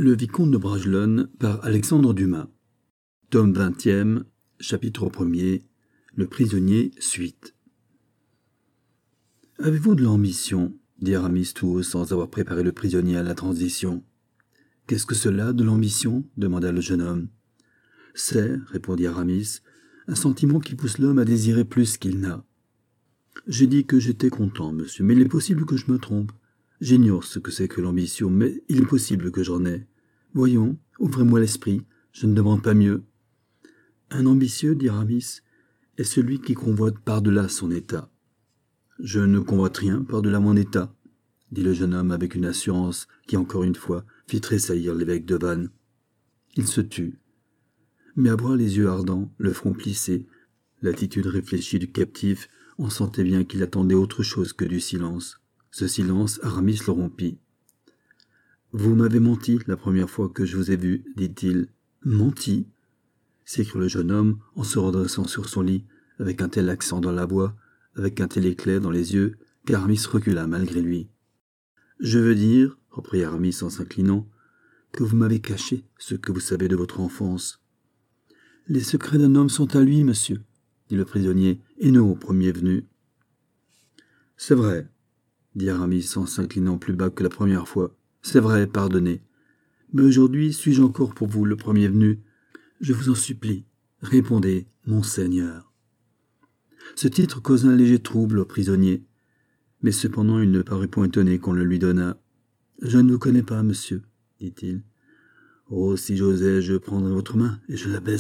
Le Vicomte de Bragelonne par Alexandre Dumas. Tome 20e, chapitre 1er. Le prisonnier, suite. Avez-vous de l'ambition ? Dit Aramis tout haut sans avoir préparé le prisonnier à la transition. Qu'est-ce que cela, de l'ambition ? Demanda le jeune homme. C'est, répondit Aramis, un sentiment qui pousse l'homme à désirer plus qu'il n'a. J'ai dit que j'étais content, monsieur, mais il est possible que je me trompe. J'ignore ce que c'est que l'ambition, mais il est possible que j'en ai. Voyons, ouvrez-moi l'esprit, je ne demande pas mieux. Un ambitieux, dit Aramis, est celui qui convoite par-delà son état. Je ne convoite rien par-delà mon état, dit le jeune homme avec une assurance qui, encore une fois, fit tressaillir l'évêque de Vannes. Il se tut. Mais à voir les yeux ardents, le front plissé, l'attitude réfléchie du captif, on sentait bien qu'il attendait autre chose que du silence. Ce silence, Aramis le rompit. « Vous m'avez menti la première fois que je vous ai vu, dit-il. »« Menti » s'écria le jeune homme en se redressant sur son lit, avec un tel accent dans la voix, avec un tel éclair dans les yeux, qu'Aramis recula malgré lui. « Je veux dire, reprit Aramis en s'inclinant, que vous m'avez caché ce que vous savez de votre enfance. »« Les secrets d'un homme sont à lui, monsieur, » dit le prisonnier, et non au premier venu. « C'est vrai, » dit Aramis en s'inclinant plus bas que la première fois. « C'est vrai, pardonnez. Mais aujourd'hui, suis-je encore pour vous le premier venu ? Je vous en supplie, répondez, monseigneur. » Ce titre causa un léger trouble au prisonnier, mais cependant il ne parut point étonné qu'on le lui donnât. « Je ne vous connais pas, monsieur, » dit-il. « Oh, si j'osais, je prendrais votre main et je la baiserais. »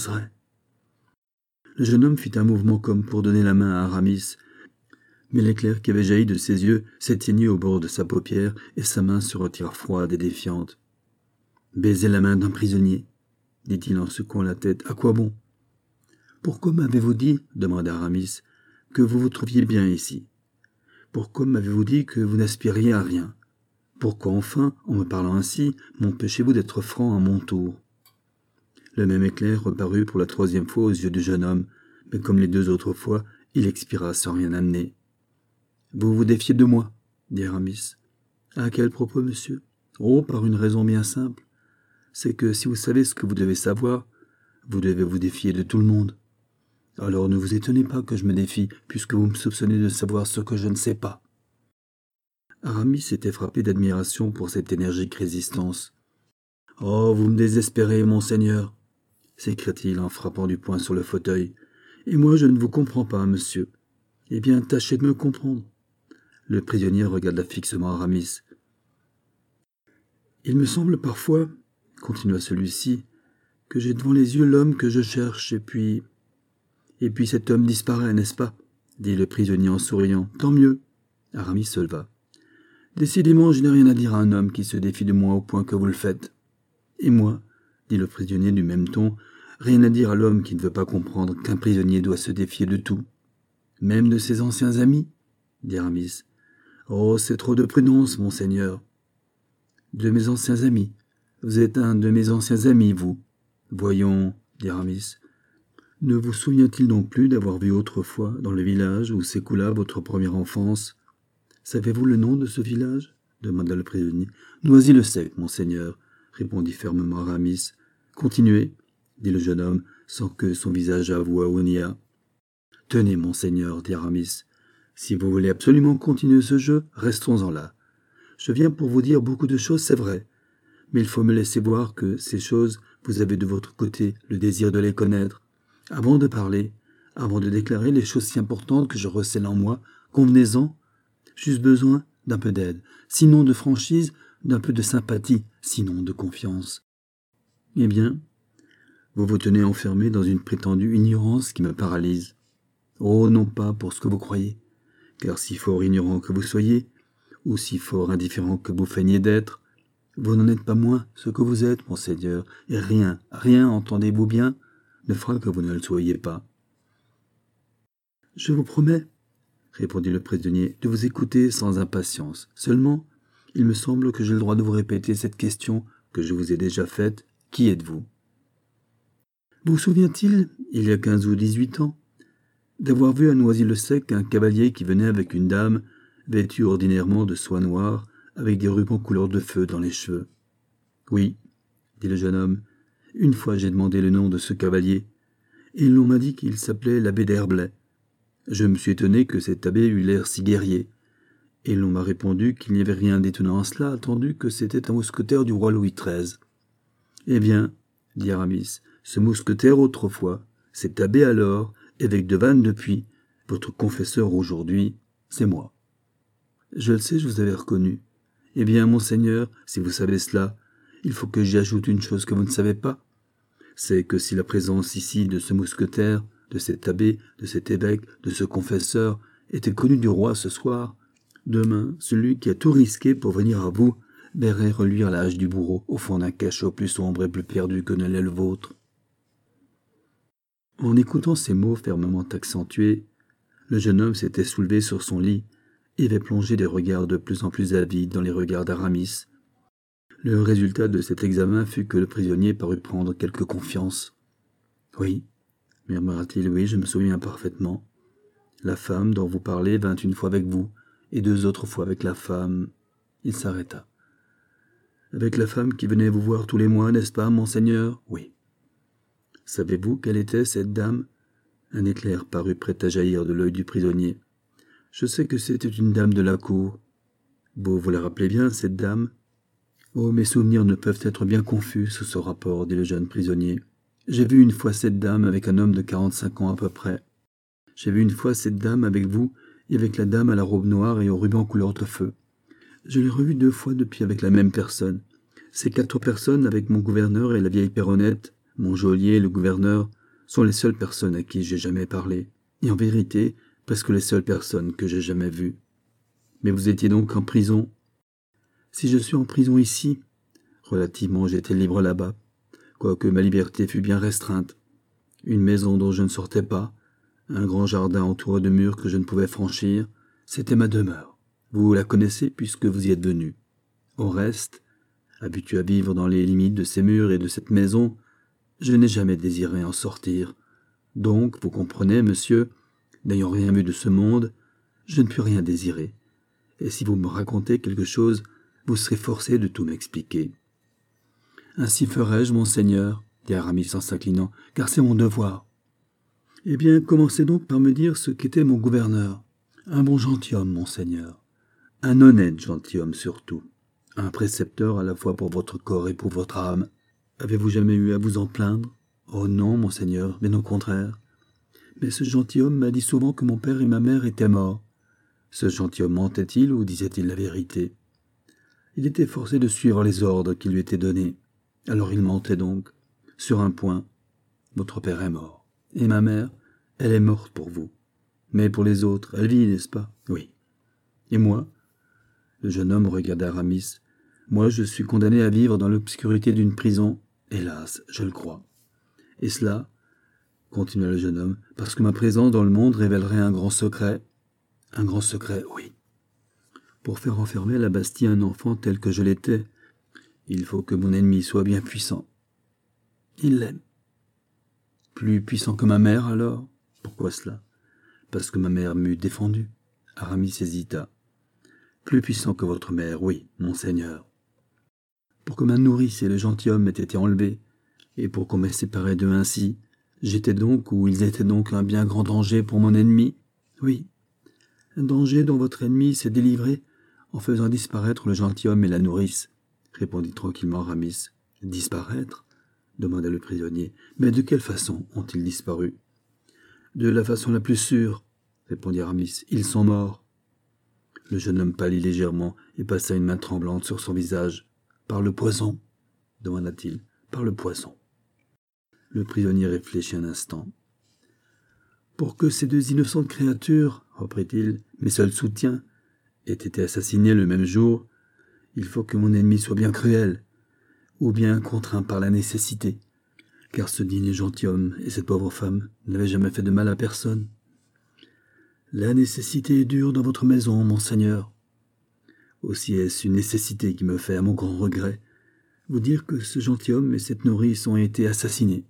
Le jeune homme fit un mouvement comme pour donner la main à Aramis, mais l'éclair qui avait jailli de ses yeux s'éteignit au bord de sa paupière et sa main se retira froide et défiante. « Baiser la main d'un prisonnier » dit-il en secouant la tête. « À quoi bon ?»« Pourquoi m'avez-vous dit, » demanda Aramis, « que vous vous trouviez bien ici ? Pourquoi m'avez-vous dit que vous n'aspiriez à rien ? Pourquoi enfin, en me parlant ainsi, m'empêchez-vous d'être franc à mon tour ?» Le même éclair reparut pour la troisième fois aux yeux du jeune homme, mais comme les deux autres fois, il expira sans rien amener. « Vous vous défiez de moi, » dit Aramis. « À quel propos, monsieur ? Oh, par une raison bien simple. C'est que si vous savez ce que vous devez savoir, vous devez vous défier de tout le monde. Alors ne vous étonnez pas que je me défie, puisque vous me soupçonnez de savoir ce que je ne sais pas. » Aramis était frappé d'admiration pour cette énergique résistance. « Oh, vous me désespérez, monseigneur !» s'écria-t-il en frappant du poing sur le fauteuil. « Et moi, je ne vous comprends pas, monsieur. Eh bien, tâchez de me comprendre. » Le prisonnier regarda fixement Aramis. « Il me semble parfois, continua celui-ci, que j'ai devant les yeux l'homme que je cherche, et puis cet homme disparaît, n'est-ce pas ?» dit le prisonnier en souriant. « Tant mieux. » Aramis se leva. « Décidément, je n'ai rien à dire à un homme qui se défie de moi au point que vous le faites. »« Et moi, » dit le prisonnier du même ton, « rien à dire à l'homme qui ne veut pas comprendre qu'un prisonnier doit se défier de tout. »« Même de ses anciens amis ?» dit Aramis. « Oh, c'est trop de prudence, monseigneur. »« De mes anciens amis. Vous êtes un de mes anciens amis, vous. »« Voyons, » dit Aramis. « Ne vous souvient-il donc plus d'avoir vu autrefois, dans le village où s'écoula votre première enfance ? » « Savez-vous le nom de ce village ?» demanda le prisonnier. « Noisy-le-Sec, monseigneur, » répondit fermement Aramis. « Continuez, » dit le jeune homme, sans que son visage avouât ou niât. « Tenez, monseigneur, » dit Aramis, « si vous voulez absolument continuer ce jeu, restons-en là. Je viens pour vous dire beaucoup de choses, c'est vrai, mais il faut me laisser voir que ces choses, vous avez de votre côté le désir de les connaître. Avant de parler, avant de déclarer les choses si importantes que je recèle en moi, convenez-en. J'eusse besoin d'un peu d'aide, sinon de franchise, d'un peu de sympathie, sinon de confiance. Eh bien, vous vous tenez enfermé dans une prétendue ignorance qui me paralyse. Oh, non pas pour ce que vous croyez, car si fort ignorant que vous soyez, ou si fort indifférent que vous feigniez d'être, vous n'en êtes pas moins ce que vous êtes, monseigneur, et rien, entendez-vous bien, ne fera que vous ne le soyez pas. « Je vous promets, » répondit le prisonnier, « de vous écouter sans impatience. Seulement, il me semble que j'ai le droit de vous répéter cette question que je vous ai déjà faite. Qui êtes-vous ? Vous souvient-il, il y a 15 ou 18 ans, d'avoir vu à Noisy-le-Sec un cavalier qui venait avec une dame, vêtue ordinairement de soie noire, avec des rubans couleur de feu dans les cheveux ? Oui, dit le jeune homme. Une fois j'ai demandé le nom de ce cavalier, et l'on m'a dit qu'il s'appelait l'abbé d'Herblay. Je me suis étonné que cet abbé eût l'air si guerrier, et l'on m'a répondu qu'il n'y avait rien d'étonnant en cela, attendu que c'était un mousquetaire du roi Louis XIII. Eh bien, dit Aramis, ce mousquetaire autrefois, cet abbé alors, évêque de Vannes depuis, votre confesseur aujourd'hui, c'est moi. Je le sais, je vous avais reconnu. Eh bien, monseigneur, si vous savez cela, il faut que j'y ajoute une chose que vous ne savez pas. C'est que si la présence ici de ce mousquetaire, de cet abbé, de cet évêque, de ce confesseur, était connue du roi ce soir, demain, celui qui a tout risqué pour venir à vous verrait reluire la hache du bourreau au fond d'un cachot plus sombre et plus perdu que ne l'est le vôtre. En écoutant ces mots fermement accentués, le jeune homme s'était soulevé sur son lit et avait plongé des regards de plus en plus avides dans les regards d'Aramis. Le résultat de cet examen fut que le prisonnier parut prendre quelque confiance. « Oui, murmura-t-il, oui, je me souviens parfaitement. La femme dont vous parlez vint une fois avec vous, et 2 autres fois avec la femme... » Il s'arrêta. « Avec la femme qui venait vous voir tous les mois, n'est-ce pas, monseigneur ? » « Oui. » « Savez-vous quelle était cette dame ?» Un éclair parut prêt à jaillir de l'œil du prisonnier. « Je sais que c'était une dame de la cour. Vous la rappelez bien, cette dame ? » « Oh, mes souvenirs ne peuvent être bien confus sous ce rapport, dit le jeune prisonnier. J'ai vu une fois cette dame avec un homme de 45 ans à peu près. J'ai vu une fois cette dame avec vous et avec la dame à la robe noire et au ruban couleur de feu. Je l'ai revue 2 fois depuis avec la même personne. Ces 4 personnes, avec mon gouverneur et la vieille Péronnette, mon geôlier et le gouverneur, sont les seules personnes à qui j'ai jamais parlé, et en vérité, presque les seules personnes que j'ai jamais vues. Mais vous étiez donc en prison ? Si je suis en prison ici, relativement j'étais libre là-bas, quoique ma liberté fût bien restreinte. Une maison dont je ne sortais pas, un grand jardin entouré de murs que je ne pouvais franchir, c'était ma demeure. Vous la connaissez puisque vous y êtes venu. Au reste, habitué à vivre dans les limites de ces murs et de cette maison, je n'ai jamais désiré en sortir. Donc, vous comprenez, monsieur, n'ayant rien vu de ce monde, je ne puis rien désirer. Et si vous me racontez quelque chose, vous serez forcé de tout m'expliquer. « Ainsi ferai-je, monseigneur, dit Aramis en s'inclinant, car c'est mon devoir. Eh bien, commencez donc par me dire ce qu'était mon gouverneur. Un bon gentilhomme, monseigneur. Un honnête gentilhomme surtout. Un précepteur à la fois pour votre corps et pour votre âme. Avez-vous jamais eu à vous en plaindre ? Oh non, monseigneur, bien au contraire. Mais ce gentilhomme m'a dit souvent que mon père et ma mère étaient morts. Ce gentilhomme mentait-il ou disait-il la vérité ? Il était forcé de suivre les ordres qui lui étaient donnés. Alors il mentait donc. Sur un point, votre père est mort. Et ma mère, elle est morte pour vous. Mais pour les autres, elle vit, n'est-ce pas ? Oui. Et moi ? Le jeune homme regarda Aramis. Moi, je suis condamné à vivre dans l'obscurité d'une prison. Hélas, je le crois. Et cela, continua le jeune homme, parce que ma présence dans le monde révélerait un grand secret. Un grand secret, oui. Pour faire enfermer à la Bastille un enfant tel que je l'étais, il faut que mon ennemi soit bien puissant. Il l'aime. Plus puissant que ma mère, alors ? Pourquoi cela ? Parce que ma mère m'eût défendu. Aramis hésita. Plus puissant que votre mère, oui, monseigneur. Pour que ma nourrice et le gentilhomme aient été enlevés, et pour qu'on m'ait séparé d'eux ainsi, j'étais donc, ou ils étaient donc, un bien grand danger pour mon ennemi ? Oui, un danger dont votre ennemi s'est délivré en faisant disparaître le gentilhomme et la nourrice, répondit tranquillement Aramis. Disparaître ? Demanda le prisonnier. Mais de quelle façon ont-ils disparu ? De la façon la plus sûre, répondit Aramis. Ils sont morts. Le jeune homme pâlit légèrement et passa une main tremblante sur son visage. Par le poison ? demanda-t-il. Par le poison. Le prisonnier réfléchit un instant. Pour que ces 2 innocentes créatures, reprit-il, mes seuls soutiens, aient été assassinées le même jour, il faut que mon ennemi soit bien cruel, ou bien contraint par la nécessité, car ce digne gentilhomme et cette pauvre femme n'avaient jamais fait de mal à personne. La nécessité est dure dans votre maison, monseigneur. Aussi est-ce une nécessité qui me fait, à mon grand regret, vous dire que ce gentilhomme et cette nourrice ont été assassinés.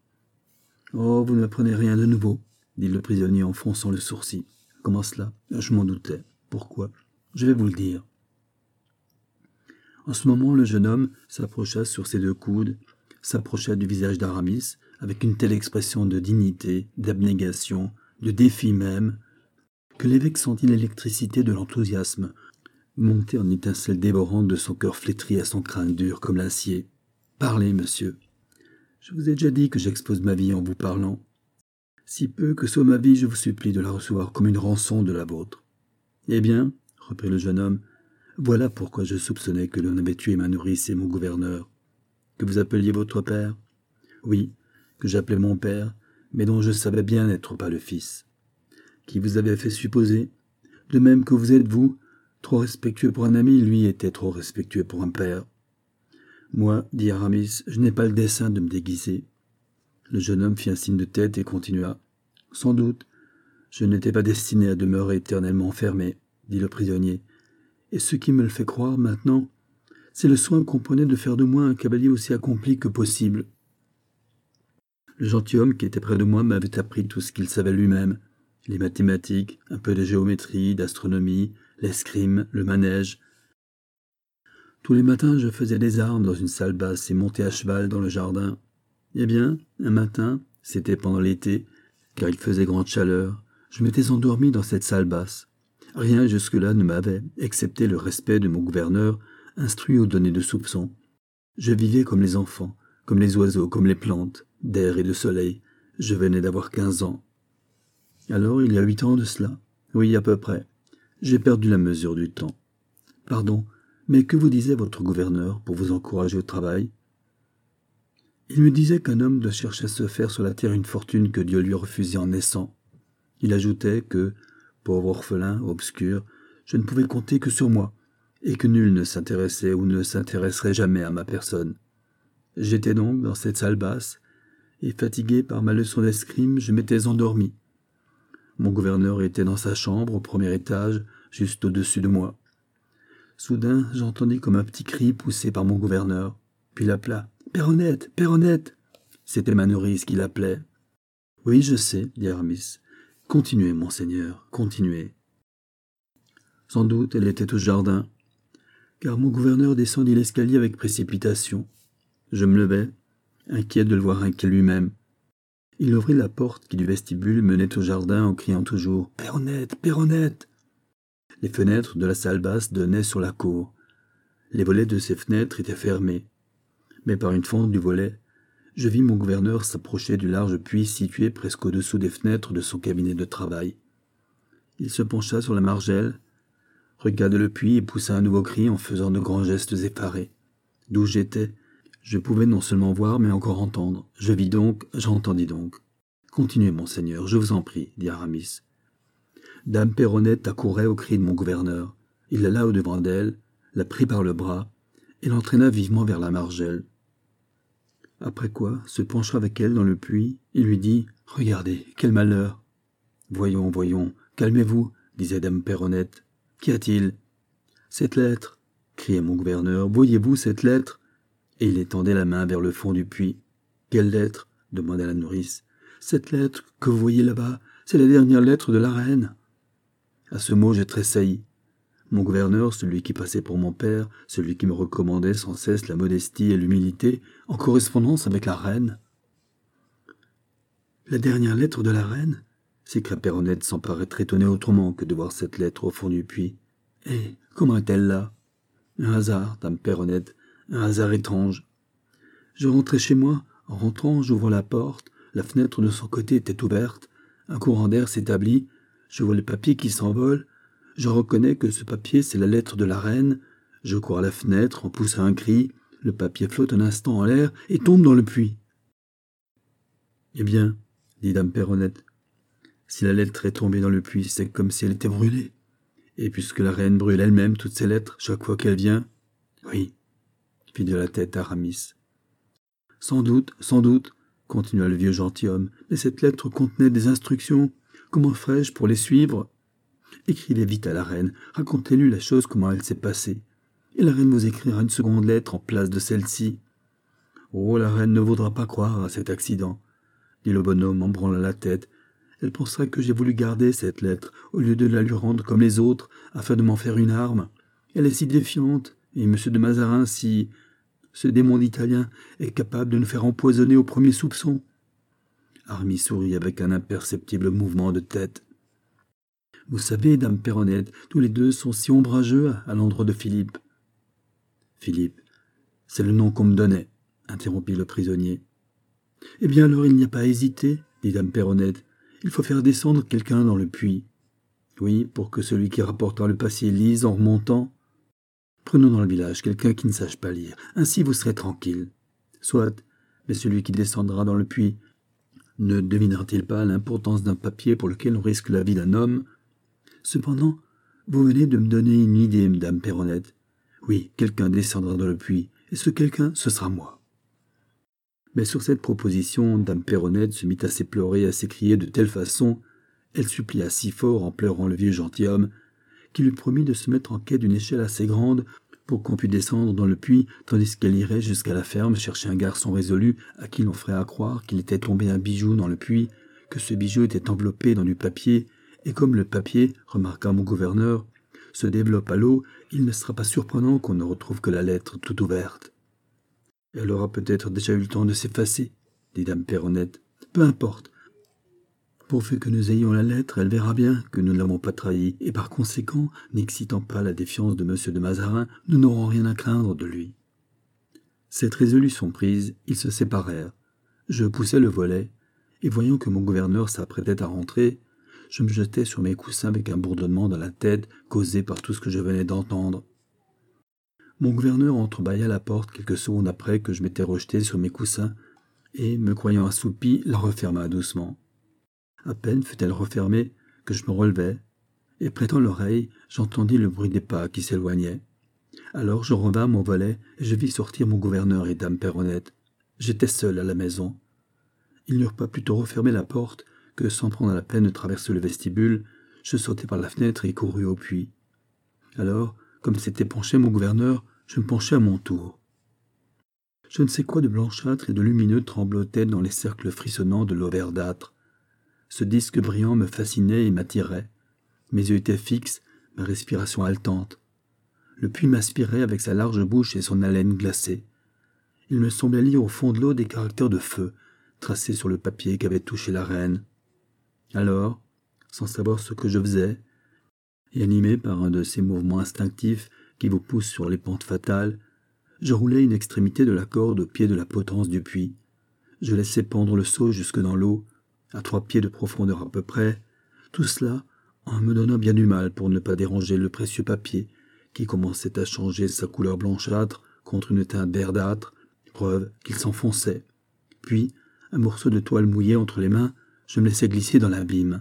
Oh, vous ne m'apprenez rien de nouveau, dit le prisonnier en fronçant le sourcil. Comment cela ? Je m'en doutais. Pourquoi ? Je vais vous le dire. En ce moment, le jeune homme s'approcha sur ses 2 coudes, s'approcha du visage d'Aramis avec une telle expression de dignité, d'abnégation, de défi même, que l'évêque sentit l'électricité de l'enthousiasme monter en étincelles dévorantes de son cœur flétri à son crâne dur comme l'acier. « Parlez, monsieur. Je vous ai déjà dit que j'expose ma vie en vous parlant. Si peu que soit ma vie, je vous supplie de la recevoir comme une rançon de la vôtre. » « Eh bien, reprit le jeune homme, voilà pourquoi je soupçonnais que l'on avait tué ma nourrice et mon gouverneur. Que vous appeliez votre père ? Oui, que j'appelais mon père, mais dont je savais bien n'être pas le fils. Qui vous avait fait supposer, de même que vous êtes vous, trop respectueux pour un ami, lui était trop respectueux pour un père. Moi, dit Aramis, je n'ai pas le dessein de me déguiser. Le jeune homme fit un signe de tête et continua. Sans doute, je n'étais pas destiné à demeurer éternellement enfermé, dit le prisonnier. Et ce qui me le fait croire maintenant, c'est le soin qu'on prenait de faire de moi un cavalier aussi accompli que possible. Le gentilhomme qui était près de moi m'avait appris tout ce qu'il savait lui-même, les mathématiques, un peu de géométrie, d'astronomie, l'escrime, le manège. Tous les matins, je faisais des armes dans une salle basse et montais à cheval dans le jardin. Eh bien, un matin, c'était pendant l'été, car il faisait grande chaleur, je m'étais endormi dans cette salle basse. Rien jusque-là ne m'avait, excepté le respect de mon gouverneur, instruit aux données de soupçons. Je vivais comme les enfants, comme les oiseaux, comme les plantes, d'air et de soleil. Je venais d'avoir 15 ans. Alors, il y a 8 ans de cela. Oui, à peu près. J'ai perdu la mesure du temps. Pardon, mais que vous disait votre gouverneur pour vous encourager au travail ? Il me disait qu'un homme doit chercher à se faire sur la terre une fortune que Dieu lui a refusée en naissant. Il ajoutait que, pauvre orphelin, obscur, je ne pouvais compter que sur moi, et que nul ne s'intéressait ou ne s'intéresserait jamais à ma personne. J'étais donc dans cette salle basse, et fatigué par ma leçon d'escrime, je m'étais endormi. Mon gouverneur était dans sa chambre, au premier étage, juste au-dessus de moi. Soudain, j'entendis comme un petit cri poussé par mon gouverneur, puis il appela « Péronnette, Péronnette !» C'était ma nourrice qui l'appelait. « Oui, je sais, » dit Aramis. « Continuez, monseigneur, continuez. » Sans doute, elle était au jardin, car mon gouverneur descendit l'escalier avec précipitation. Je me levai, inquiet de le voir inquiet lui-même. Il ouvrit la porte qui du vestibule menait au jardin en criant toujours « Péronnette, Péronnette !» Les fenêtres de la salle basse donnaient sur la cour. Les volets de ces fenêtres étaient fermés. Mais par une fente du volet, je vis mon gouverneur s'approcher du large puits situé presque au-dessous des fenêtres de son cabinet de travail. Il se pencha sur la margelle, regarda le puits et poussa un nouveau cri en faisant de grands gestes effarés. D'où j'étais, je pouvais non seulement voir, mais encore entendre. Je vis donc, j'entendis donc. « Continuez, monseigneur, je vous en prie, » dit Aramis. Dame Péronnette accourait au cri de mon gouverneur. Il alla au-devant d'elle, la prit par le bras et l'entraîna vivement vers la margelle. Après quoi, se penchant avec elle dans le puits, il lui dit « Regardez, quel malheur !»« Voyons, voyons, calmez-vous, » disait dame Péronnette. « Qu'y a-t-il ?»« Cette lettre !» criait mon gouverneur. « Voyez-vous cette lettre ?» Et il étendait la main vers le fond du puits. « Quelle lettre ?» demanda la nourrice. « Cette lettre que vous voyez là-bas, c'est la dernière lettre de la reine. » À ce mot, je tressaillis. Mon gouverneur, celui qui passait pour mon père, celui qui me recommandait sans cesse la modestie et l'humilité, en correspondance avec la reine. « La dernière lettre de la reine ?» s'écria Péronnette sans paraître étonnée autrement que de voir cette lettre au fond du puits. « Eh, comment est-elle là ?»« Un hasard, dame Péronnette, un hasard étrange. Je rentrais chez moi. En rentrant, j'ouvre la porte. La fenêtre de son côté était ouverte. Un courant d'air s'établit. Je vois le papier qui s'envole. Je reconnais que ce papier, c'est la lettre de la reine. Je cours à la fenêtre en poussant un cri. Le papier flotte un instant en l'air et tombe dans le puits. « Eh bien, dit dame Péronnette, si la lettre est tombée dans le puits, c'est comme si elle était brûlée. Et puisque la reine brûle elle-même toutes ses lettres chaque fois qu'elle vient... » « Oui, » fit de la tête Aramis. « Sans doute, continua le vieux gentilhomme, mais cette lettre contenait des instructions. Comment ferais-je pour les suivre ? Écrivez vite à la reine, racontez-lui la chose, comment elle s'est passée. Et la reine vous écrira une seconde lettre en place de celle-ci. Oh, la reine ne voudra pas croire à cet accident, dit le bonhomme en branlant la tête. Elle pensera que j'ai voulu garder cette lettre, au lieu de la lui rendre comme les autres, afin de m'en faire une arme. Elle est si défiante, Et M. de Mazarin, si ce démon d'Italien est capable de nous faire empoisonner au premier soupçon ?» Aramis sourit avec un imperceptible mouvement de tête. « Vous savez, dame Perronnette, tous les deux sont si ombrageux à l'endroit de Philippe. »« Philippe, c'est le nom qu'on me donnait, » interrompit le prisonnier. « Eh bien alors il n'y a pas à hésiter, dit dame Perronnette. Il faut faire descendre quelqu'un dans le puits. Oui, pour que celui qui rapportera le papier lise en remontant. Prenons dans le village quelqu'un qui ne sache pas lire. Ainsi vous serez tranquille. Soit, mais celui qui descendra dans le puits ne devinera-t-il pas l'importance d'un papier pour lequel on risque la vie d'un homme? Cependant, vous venez de me donner une idée, dame Perronnette. Oui, quelqu'un descendra dans le puits, et ce quelqu'un, ce sera moi. » Mais sur cette proposition, dame Perronnette se mit à s'éplorer et à s'écrier de telle façon, elle supplia si fort en pleurant le vieux gentilhomme, qu'il lui promit de se mettre en quai d'une échelle assez grande pour qu'on pût descendre dans le puits, tandis qu'elle irait jusqu'à la ferme chercher un garçon résolu à qui l'on ferait accroire qu'il était tombé un bijou dans le puits, que ce bijou était enveloppé dans du papier, et comme le papier, remarqua mon gouverneur, se développe à l'eau, il ne sera pas surprenant qu'on ne retrouve que la lettre tout ouverte. « Elle aura peut-être déjà eu le temps de s'effacer, » dit dame Perronnette. « Peu importe. Pourvu que nous ayons la lettre, elle verra bien que nous ne l'avons pas trahie, et par conséquent, n'excitant pas la défiance de M. de Mazarin, nous n'aurons rien à craindre de lui. » Cette résolution prise, ils se séparèrent. Je poussai le volet, et voyant que mon gouverneur s'apprêtait à rentrer, je me jetai sur mes coussins avec un bourdonnement dans la tête causé par tout ce que je venais d'entendre. Mon gouverneur entrebâilla la porte quelques secondes après que je m'étais rejeté sur mes coussins, et, me croyant assoupi, la referma doucement. À peine fut-elle refermée que je me relevai, et prêtant l'oreille, j'entendis le bruit des pas qui s'éloignaient. Alors je revins à mon volet, et je vis sortir mon gouverneur et dame Perronnette. J'étais seul à la maison. Ils n'eurent pas plutôt refermé la porte que, sans prendre la peine de traverser le vestibule, je sautai par la fenêtre et courus au puits. Alors, comme s'était penché mon gouverneur, je me penchai à mon tour. Je ne sais quoi de blanchâtre et de lumineux tremblotait dans les cercles frissonnants de l'eau verdâtre. Ce disque brillant me fascinait et m'attirait. Mes yeux étaient fixes, ma respiration haletante. Le puits m'aspirait avec sa large bouche et son haleine glacée. Il me semblait lire au fond de l'eau des caractères de feu, tracés sur le papier qu'avait touché la reine. Alors, sans savoir ce que je faisais, et animé par un de ces mouvements instinctifs qui vous poussent sur les pentes fatales, je roulai une extrémité de la corde au pied de la potence du puits. Je laissai pendre le seau jusque dans l'eau, à 3 pieds de profondeur à peu près, tout cela en me donnant bien du mal pour ne pas déranger le précieux papier qui commençait à changer sa couleur blanchâtre contre une teinte verdâtre, preuve qu'il s'enfonçait. Puis, un morceau de toile mouillé entre les mains, je me laissai glisser dans l'abîme.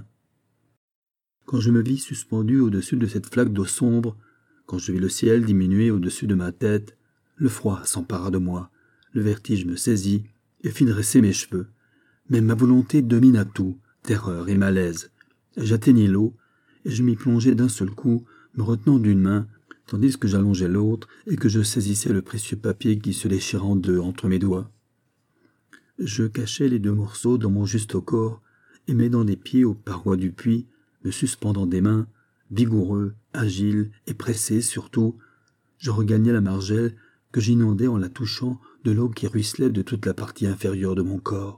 Quand je me vis suspendu au-dessus de cette flaque d'eau sombre, quand je vis le ciel diminuer au-dessus de ma tête, le froid s'empara de moi, le vertige me saisit et fit dresser mes cheveux. Mais ma volonté domina tout, terreur et malaise. J'atteignis l'eau, et je m'y plongeai d'un seul coup, me retenant d'une main, tandis que j'allongeais l'autre et que je saisissais le précieux papier qui se déchira en deux entre mes doigts. Je cachai les 2 morceaux dans mon juste corps, et m'aidant des pieds aux parois du puits, me suspendant des mains, vigoureux, agile et pressé surtout, je regagnai la margelle que j'inondais en la touchant de l'eau qui ruisselait de toute la partie inférieure de mon corps.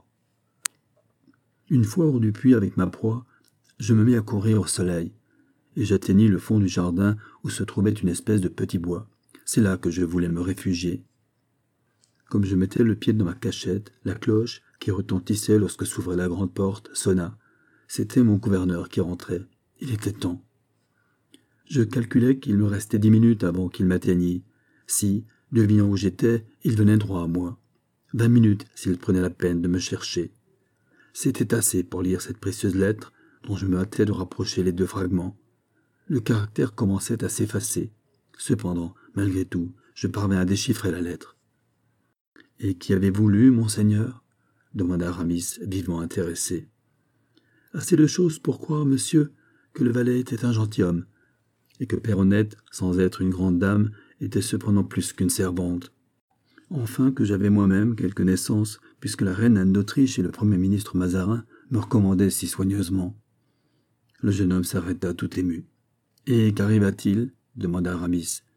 Une fois hors du puits avec ma proie, je me mis à courir au soleil, et j'atteignis le fond du jardin où se trouvait une espèce de petit bois. C'est là que je voulais me réfugier. Comme je mettais le pied dans ma cachette, la cloche, qui retentissait lorsque s'ouvrait la grande porte, sonna. C'était mon gouverneur qui rentrait. Il était temps. Je calculais qu'il me restait 10 minutes avant qu'il m'atteignît. Si, devinant où j'étais, il venait droit à moi. 20 minutes s'il prenait la peine de me chercher. C'était assez pour lire cette précieuse lettre, dont je me hâtais de rapprocher les 2 fragments. Le caractère commençait à s'effacer. Cependant, malgré tout, je parvins à déchiffrer la lettre. « Et qui avez-vous lu, monseigneur » demanda Aramis, vivement intéressé. « Assez de choses pour croire, monsieur, que le valet était un gentilhomme, et que Perronnette, sans être une grande dame, était cependant plus qu'une servante. Enfin que j'avais moi-même quelque naissance, puisque la reine Anne d'Autriche et le premier ministre Mazarin me recommandaient si soigneusement. » Le jeune homme s'arrêta tout ému. « Et qu'arriva-t-il » demanda Aramis.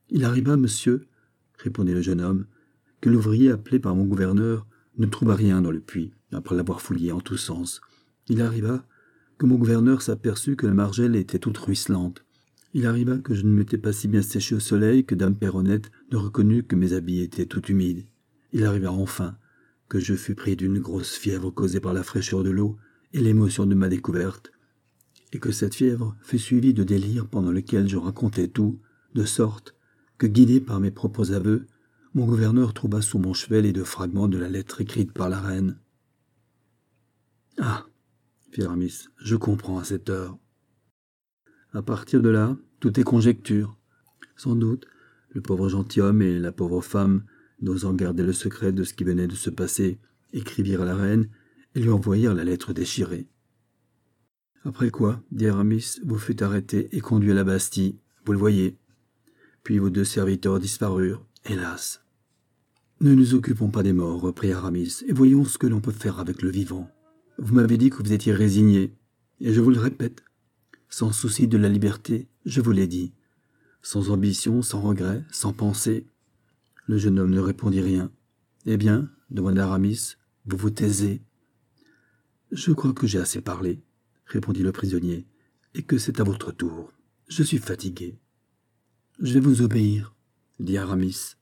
Il arriva, monsieur, répondit le jeune homme, que l'ouvrier appelé par mon gouverneur ne trouva rien dans le puits, après l'avoir fouillé en tous sens. Il arriva que mon gouverneur s'aperçut que la margelle était toute ruisselante. Il arriva que je ne m'étais pas si bien séché au soleil que dame Perronnette ne reconnut que mes habits étaient tout humides. Il arriva enfin que je fus pris d'une grosse fièvre causée par la fraîcheur de l'eau et l'émotion de ma découverte, et que cette fièvre fut suivie de délire pendant lequel je racontais tout, de sorte que, guidé par mes propres aveux, mon gouverneur trouva sous mon chevet les 2 fragments de la lettre écrite par la reine. « Ah !» fit Aramis, « je comprends à cette heure. » À partir de là, tout est conjecture. Sans doute, le pauvre gentilhomme et la pauvre femme, n'osant garder le secret de ce qui venait de se passer, écrivirent à la reine et lui envoyèrent la lettre déchirée. Après quoi, dit Aramis, vous fûtes arrêté et conduit à la Bastille, vous le voyez. Puis vos 2 serviteurs disparurent, hélas. Ne nous occupons pas des morts, reprit Aramis, et voyons ce que l'on peut faire avec le vivant. Vous m'avez dit que vous étiez résigné, et je vous le répète. Sans souci de la liberté, je vous l'ai dit. Sans ambition, sans regret, sans pensée. Le jeune homme ne répondit rien. Eh bien, demanda Aramis, vous vous taisez. Je crois que j'ai assez parlé, répondit le prisonnier, et que c'est à votre tour. Je suis fatigué. Je vais vous obéir, dit Aramis.